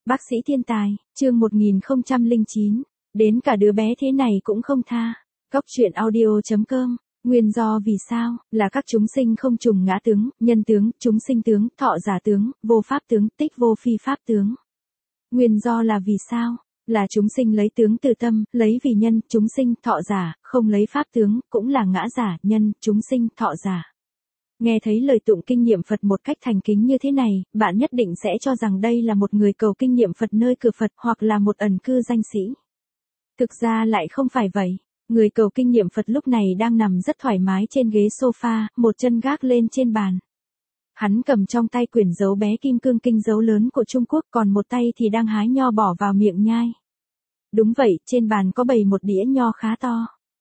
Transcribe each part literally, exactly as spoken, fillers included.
Bác sĩ thiên tài, chương một nghìn không trăm lẻ chín, đến cả đứa bé thế này cũng không tha. Góc truyện audio chấm com, nguyên do vì sao, là các chúng sinh không trùng ngã tướng, nhân tướng, chúng sinh tướng, thọ giả tướng, vô pháp tướng, tích vô phi pháp tướng. Nguyên do là vì sao? Là chúng sinh lấy tướng từ tâm, lấy vì nhân, chúng sinh, thọ giả, không lấy pháp tướng, cũng là ngã giả, nhân, chúng sinh, thọ giả. Nghe thấy lời tụng kinh nghiệm Phật một cách thành kính như thế này, bạn nhất định sẽ cho rằng đây là một người cầu kinh nghiệm Phật nơi cửa Phật hoặc là một ẩn cư danh sĩ. Thực ra lại không phải vậy. Người cầu kinh nghiệm Phật lúc này đang nằm rất thoải mái trên ghế sofa, một chân gác lên trên bàn. Hắn cầm trong tay quyển dấu bé kim cương kinh dấu lớn của Trung Quốc, còn một tay thì đang hái nho bỏ vào miệng nhai. Đúng vậy, trên bàn có bày một đĩa nho khá to.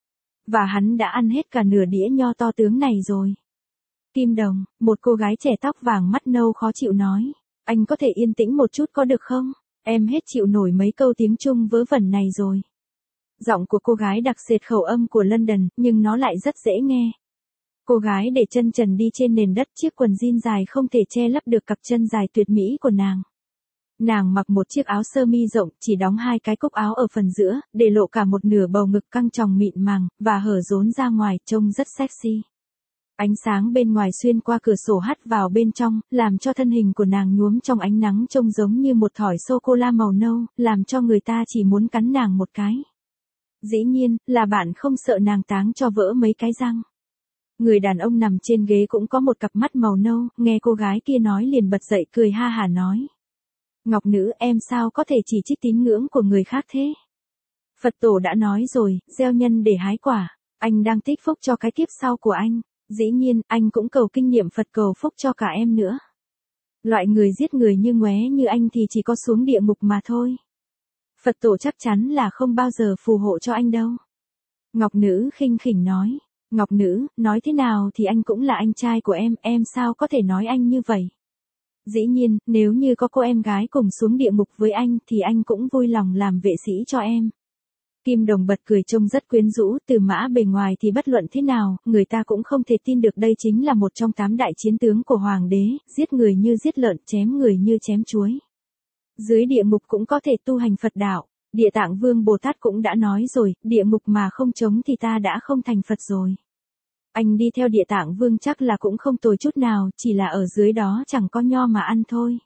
Và hắn đã ăn hết cả nửa đĩa nho to tướng này rồi. Kim Đồng, một cô gái trẻ tóc vàng mắt nâu khó chịu nói. Anh có thể yên tĩnh một chút có được không? Em hết chịu nổi mấy câu tiếng Trung vớ vẩn này rồi. Giọng của cô gái đặc sệt khẩu âm của London, nhưng nó lại rất dễ nghe. Cô gái để chân trần đi trên nền đất, chiếc quần jean dài không thể che lấp được cặp chân dài tuyệt mỹ của nàng. Nàng mặc một chiếc áo sơ mi rộng, chỉ đóng hai cái cúc áo ở phần giữa, để lộ cả một nửa bầu ngực căng tròn mịn màng, và hở rốn ra ngoài, trông rất sexy. Ánh sáng bên ngoài xuyên qua cửa sổ hắt vào bên trong, làm cho thân hình của nàng nhuốm trong ánh nắng trông giống như một thỏi sô-cô-la màu nâu, làm cho người ta chỉ muốn cắn nàng một cái. Dĩ nhiên, là bạn không sợ nàng táng cho vỡ mấy cái răng. Người đàn ông nằm trên ghế cũng có một cặp mắt màu nâu, nghe cô gái kia nói liền bật dậy cười ha hả nói. Ngọc nữ, em sao có thể chỉ trích tín ngưỡng của người khác thế? Phật tổ đã nói rồi, gieo nhân để hái quả, anh đang tích phúc cho cái kiếp sau của anh. Dĩ nhiên, anh cũng cầu kinh nghiệm Phật cầu phúc cho cả em nữa. Loại người giết người như ngoé như anh thì chỉ có xuống địa ngục mà thôi. Phật tổ chắc chắn là không bao giờ phù hộ cho anh đâu. Ngọc nữ khinh khỉnh nói. Ngọc nữ, nói thế nào thì anh cũng là anh trai của em, em sao có thể nói anh như vậy? Dĩ nhiên, nếu như có cô em gái cùng xuống địa ngục với anh thì anh cũng vui lòng làm vệ sĩ cho em. Kim Đồng bật cười trông rất quyến rũ, từ mã bề ngoài thì bất luận thế nào, người ta cũng không thể tin được đây chính là một trong tám đại chiến tướng của Hoàng đế, giết người như giết lợn, chém người như chém chuối. Dưới địa ngục cũng có thể tu hành Phật đạo, Địa Tạng Vương Bồ Tát cũng đã nói rồi, địa ngục mà không chống thì ta đã không thành Phật rồi. Anh đi theo Địa Tạng Vương chắc là cũng không tồi chút nào, chỉ là ở dưới đó chẳng có nho mà ăn thôi.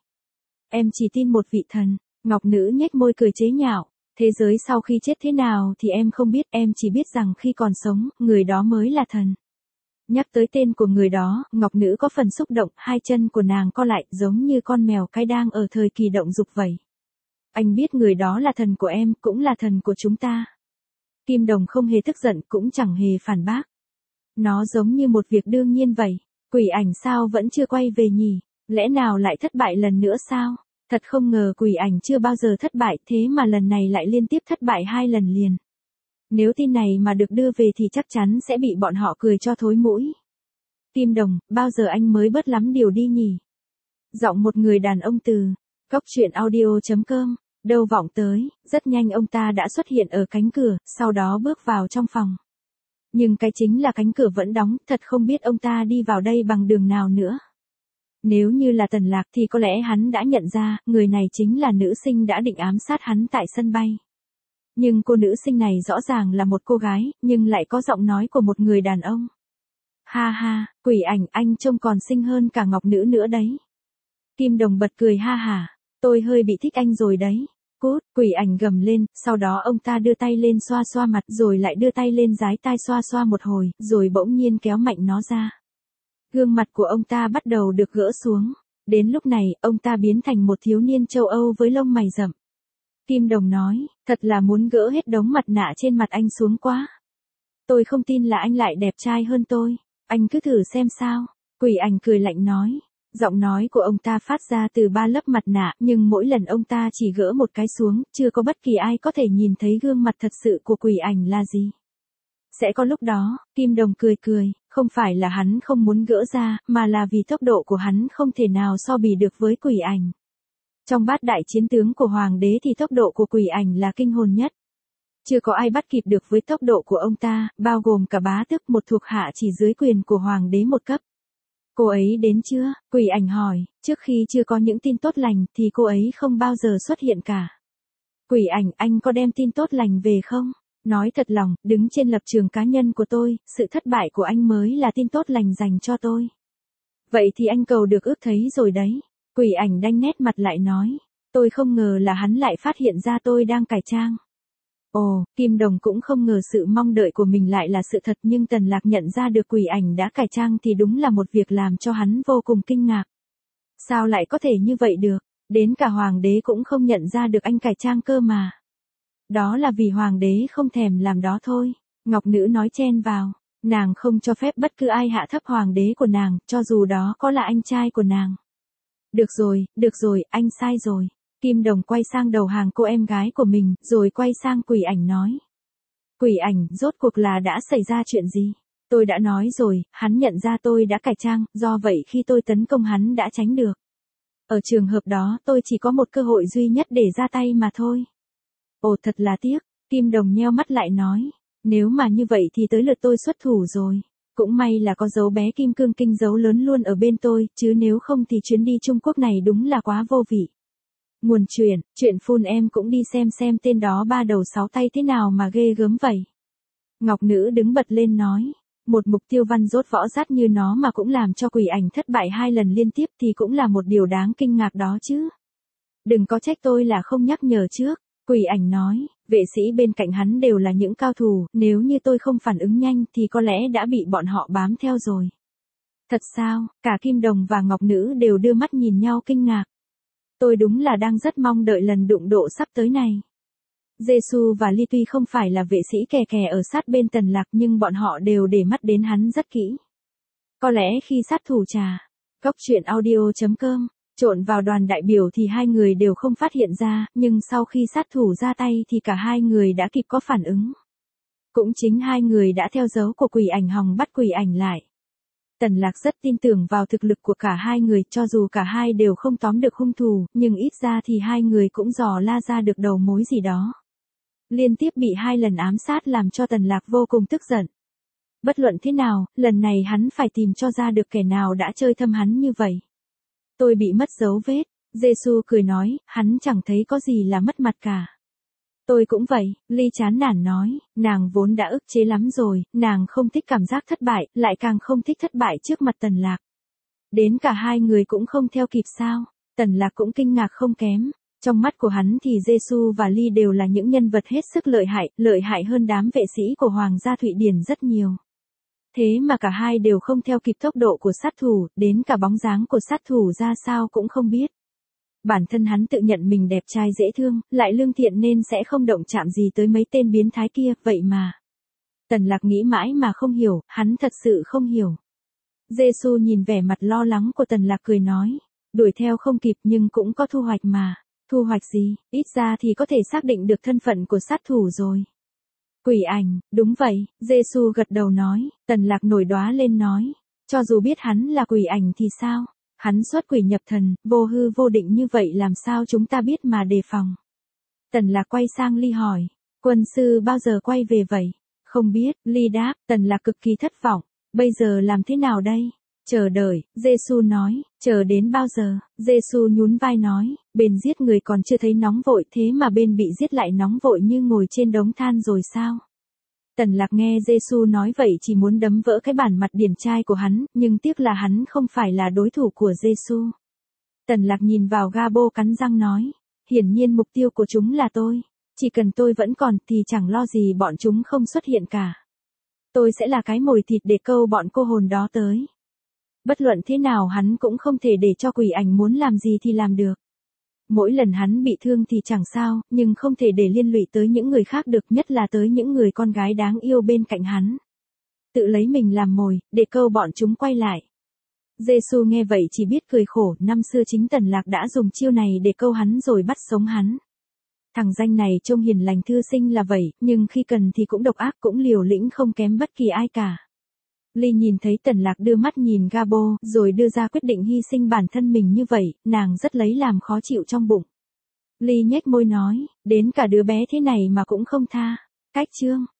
Em chỉ tin một vị thần, Ngọc nữ nhếch môi cười chế nhạo. Thế giới sau khi chết thế nào thì em không biết, em chỉ biết rằng khi còn sống, người đó mới là thần. Nhắc tới tên của người đó, Ngọc nữ có phần xúc động, hai chân của nàng co lại, giống như con mèo cái đang ở thời kỳ động dục vậy. Anh biết người đó là thần của em, cũng là thần của chúng ta. Kim Đồng không hề tức giận, cũng chẳng hề phản bác. Nó giống như một việc đương nhiên vậy. Quỷ ảnh sao vẫn chưa quay về nhỉ? Lẽ nào lại thất bại lần nữa sao? Thật không ngờ quỷ ảnh chưa bao giờ thất bại, thế mà lần này lại liên tiếp thất bại hai lần liền. Nếu tin này mà được đưa về thì chắc chắn sẽ bị bọn họ cười cho thối mũi. Kim Đồng, bao giờ anh mới bớt lắm điều đi nhỉ? Giọng một người đàn ông từ góc truyện audio chấm com, đâu vọng tới, rất nhanh ông ta đã xuất hiện ở cánh cửa, sau đó bước vào trong phòng. Nhưng cái chính là cánh cửa vẫn đóng, thật không biết ông ta đi vào đây bằng đường nào nữa. Nếu như là Tần Lạc thì có lẽ hắn đã nhận ra, người này chính là nữ sinh đã định ám sát hắn tại sân bay. Nhưng cô nữ sinh này rõ ràng là một cô gái, nhưng lại có giọng nói của một người đàn ông. Ha ha, quỷ ảnh, anh trông còn xinh hơn cả Ngọc nữ nữa đấy. Kim Đồng bật cười ha hả, tôi hơi bị thích anh rồi đấy. Cút, quỷ ảnh gầm lên, sau đó ông ta đưa tay lên xoa xoa mặt rồi lại đưa tay lên dái tai xoa xoa một hồi, rồi bỗng nhiên kéo mạnh nó ra. Gương mặt của ông ta bắt đầu được gỡ xuống. Đến lúc này, ông ta biến thành một thiếu niên châu Âu với lông mày rậm. Kim Đồng nói, thật là muốn gỡ hết đống mặt nạ trên mặt anh xuống quá. Tôi không tin là anh lại đẹp trai hơn tôi. Anh cứ thử xem sao. Quỷ ảnh cười lạnh nói. Giọng nói của ông ta phát ra từ ba lớp mặt nạ, nhưng mỗi lần ông ta chỉ gỡ một cái xuống, chưa có bất kỳ ai có thể nhìn thấy gương mặt thật sự của quỷ ảnh là gì. Sẽ có lúc đó, Kim Đồng cười cười, không phải là hắn không muốn gỡ ra, mà là vì tốc độ của hắn không thể nào so bì được với quỷ ảnh. Trong bát đại chiến tướng của Hoàng đế thì tốc độ của quỷ ảnh là kinh hồn nhất. Chưa có ai bắt kịp được với tốc độ của ông ta, bao gồm cả bá tước, một thuộc hạ chỉ dưới quyền của Hoàng đế một cấp. Cô ấy đến chưa? Quỷ ảnh hỏi, trước khi chưa có những tin tốt lành thì cô ấy không bao giờ xuất hiện cả. Quỷ ảnh, anh có đem tin tốt lành về không? Nói thật lòng, đứng trên lập trường cá nhân của tôi, sự thất bại của anh mới là tin tốt lành dành cho tôi. Vậy thì anh cầu được ước thấy rồi đấy. Quỷ ảnh đanh nét mặt lại nói. Tôi không ngờ là hắn lại phát hiện ra tôi đang cải trang. Ồ, Kim Đồng cũng không ngờ sự mong đợi của mình lại là sự thật, nhưng Tần Lạc nhận ra được quỷ ảnh đã cải trang thì đúng là một việc làm cho hắn vô cùng kinh ngạc. Sao lại có thể như vậy được? Đến cả hoàng đế cũng không nhận ra được anh cải trang cơ mà. Đó là vì hoàng đế không thèm làm đó thôi. Ngọc Nữ nói chen vào. Nàng không cho phép bất cứ ai hạ thấp hoàng đế của nàng, cho dù đó có là anh trai của nàng. Được rồi, được rồi, anh sai rồi. Kim Đồng quay sang đầu hàng cô em gái của mình, rồi quay sang quỷ ảnh nói. Quỷ ảnh, rốt cuộc là đã xảy ra chuyện gì? Tôi đã nói rồi, hắn nhận ra tôi đã cải trang, do vậy khi tôi tấn công hắn đã tránh được. Ở trường hợp đó tôi chỉ có một cơ hội duy nhất để ra tay mà thôi. Ồ, thật là tiếc. Kim Đồng nheo mắt lại nói. Nếu mà như vậy thì tới lượt tôi xuất thủ rồi. Cũng may là có dấu bé kim cương kinh dấu lớn luôn ở bên tôi, chứ nếu không thì chuyến đi Trung Quốc này đúng là quá vô vị. Nguồn chuyện, chuyện phun em cũng đi xem xem tên đó ba đầu sáu tay thế nào mà ghê gớm vậy. Ngọc Nữ đứng bật lên nói. Một mục tiêu văn rốt võ rát như nó mà cũng làm cho quỷ ảnh thất bại hai lần liên tiếp thì cũng là một điều đáng kinh ngạc đó chứ. Đừng có trách tôi là không nhắc nhở trước. Quỷ ảnh nói, vệ sĩ bên cạnh hắn đều là những cao thủ, nếu như tôi không phản ứng nhanh thì có lẽ đã bị bọn họ bám theo rồi. Thật sao? Cả Kim Đồng và Ngọc Nữ đều đưa mắt nhìn nhau kinh ngạc. Tôi đúng là đang rất mong đợi lần đụng độ sắp tới này. Giê-xu và Ly tuy không phải là vệ sĩ kè kè ở sát bên Tần Lạc nhưng bọn họ đều để mắt đến hắn rất kỹ. Có lẽ khi sát thủ trà, Cốc truyện audio chấm com trộn vào đoàn đại biểu thì hai người đều không phát hiện ra, nhưng sau khi sát thủ ra tay thì cả hai người đã kịp có phản ứng. Cũng chính hai người đã theo dấu của quỷ ảnh hòng bắt quỷ ảnh lại. Tần Lạc rất tin tưởng vào thực lực của cả hai người, cho dù cả hai đều không tóm được hung thủ, nhưng ít ra thì hai người cũng dò la ra được đầu mối gì đó. Liên tiếp bị hai lần ám sát làm cho Tần Lạc vô cùng tức giận. Bất luận thế nào, lần này hắn phải tìm cho ra được kẻ nào đã chơi thâm hắn như vậy. Tôi bị mất dấu vết. Giê-xu cười nói, hắn chẳng thấy có gì là mất mặt cả. Tôi cũng vậy, Ly chán nản nói, nàng vốn đã ức chế lắm rồi, nàng không thích cảm giác thất bại, lại càng không thích thất bại trước mặt Tần Lạc. Đến cả hai người cũng không theo kịp sao? Tần Lạc cũng kinh ngạc không kém. Trong mắt của hắn thì Giê-xu và Ly đều là những nhân vật hết sức lợi hại, lợi hại hơn đám vệ sĩ của Hoàng gia Thụy Điển rất nhiều. Thế mà cả hai đều không theo kịp tốc độ của sát thủ, đến cả bóng dáng của sát thủ ra sao cũng không biết. Bản thân hắn tự nhận mình đẹp trai dễ thương, lại lương thiện nên sẽ không động chạm gì tới mấy tên biến thái kia, vậy mà. Tần Lạc nghĩ mãi mà không hiểu, hắn thật sự không hiểu. Giê-xu nhìn vẻ mặt lo lắng của Tần Lạc cười nói, đuổi theo không kịp nhưng cũng có thu hoạch mà. Thu hoạch gì, ít ra thì có thể xác định được thân phận của sát thủ rồi. Quỷ ảnh, đúng vậy, Giê-xu gật đầu nói, Tần Lạc nổi đoá lên nói, cho dù biết hắn là quỷ ảnh thì sao? Hắn xuất quỷ nhập thần, vô hư vô định như vậy làm sao chúng ta biết mà đề phòng? Tần Lạc quay sang Ly hỏi, quân sư bao giờ quay về vậy? Không biết, Ly đáp, Tần Lạc cực kỳ thất vọng, bây giờ làm thế nào đây? Chờ đợi, Giê-xu nói, chờ đến bao giờ? Giê-xu nhún vai nói, bên giết người còn chưa thấy nóng vội thế mà bên bị giết lại nóng vội như ngồi trên đống than rồi sao? Tần Lạc nghe Giê-xu nói vậy chỉ muốn đấm vỡ cái bản mặt điển trai của hắn, nhưng tiếc là hắn không phải là đối thủ của Giê-xu. Tần Lạc nhìn vào Gabo cắn răng nói, hiển nhiên mục tiêu của chúng là tôi, chỉ cần tôi vẫn còn thì chẳng lo gì bọn chúng không xuất hiện cả. Tôi sẽ là cái mồi thịt để câu bọn cô hồn đó tới. Bất luận thế nào hắn cũng không thể để cho quỷ ảnh muốn làm gì thì làm được. Mỗi lần hắn bị thương thì chẳng sao, nhưng không thể để liên lụy tới những người khác được, nhất là tới những người con gái đáng yêu bên cạnh hắn. Tự lấy mình làm mồi, để câu bọn chúng quay lại. Giê-xu nghe vậy chỉ biết cười khổ, năm xưa chính Tần Lạc đã dùng chiêu này để câu hắn rồi bắt sống hắn. Thằng danh này trông hiền lành thư sinh là vậy, nhưng khi cần thì cũng độc ác, cũng liều lĩnh không kém bất kỳ ai cả. Ly nhìn thấy Tần Lạc đưa mắt nhìn Gabo, rồi đưa ra quyết định hy sinh bản thân mình như vậy, nàng rất lấy làm khó chịu trong bụng. Ly nhếch môi nói, đến cả đứa bé thế này mà cũng không tha. Cách chương